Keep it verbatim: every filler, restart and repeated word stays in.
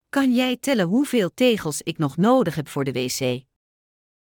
Kan jij tellen hoeveel tegels ik nog nodig heb voor de wc?